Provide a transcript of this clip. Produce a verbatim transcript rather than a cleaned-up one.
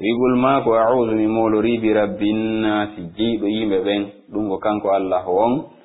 wigol maako a'udhu mi molori bi rabbin nasi jiiɗo yimɓe ɓen ɗum ko kanko Allah won